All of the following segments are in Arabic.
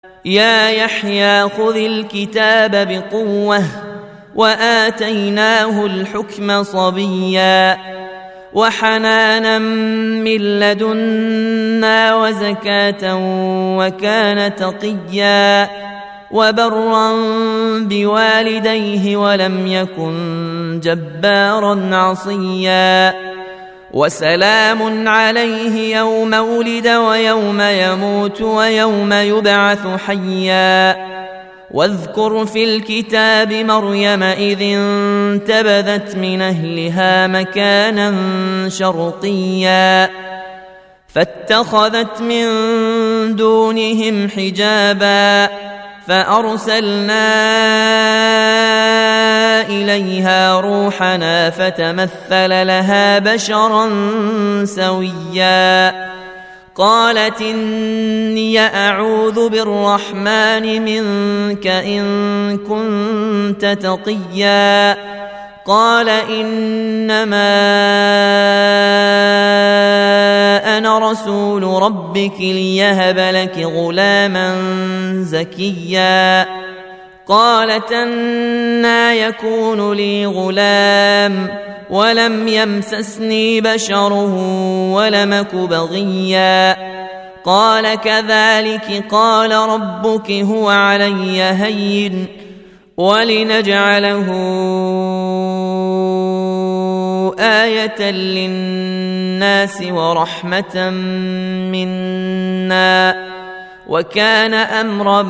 يا يحيى خذ الكتاب بقوة وآتيناه الحكم صبيا وحنانا من لدنا وزكاة وكان تقيا وبرا بوالديه ولم يكن جبارا عصيا وسلام عليه يوم ولد ويوم يموت ويوم يبعث حيا واذكر في الكتاب مريم إذ انتبذت من أهلها مكانا شرقيا فاتخذت من دونهم حجابا فأرسلنا إليها روحنا فتمثل لها بشرا سويا قالت إني أعوذ بالرحمن منك إن كنت تقيا قال إنما أنا رسول ربك ليهب لك غلاما زكيا قالت أنى يكون لي غلام ولم يمسسني بشر ولمك بغيا قال كذلك قال ربك هو علي هين ولنجعله آية للناس ورحمة منا وكان أمرا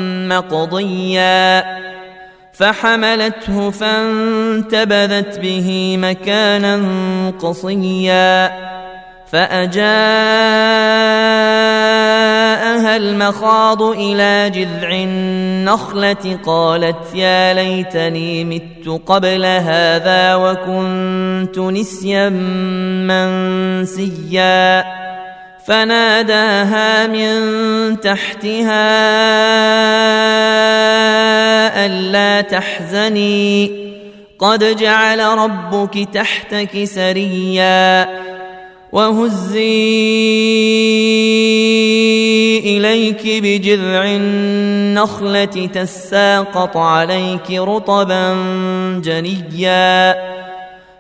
مقضيا فحملته فانتبذت به مكانا قصيا فأجاءها المخاض إلى جذع النخلة قالت يا ليتني مت قبل هذا وكنت نسيا منسيا فناداها من تحتها ألا تحزني قد جعل ربك تحتك سريا وهزي إليك بجذع النخلة تساقط عليك رطبا جنيا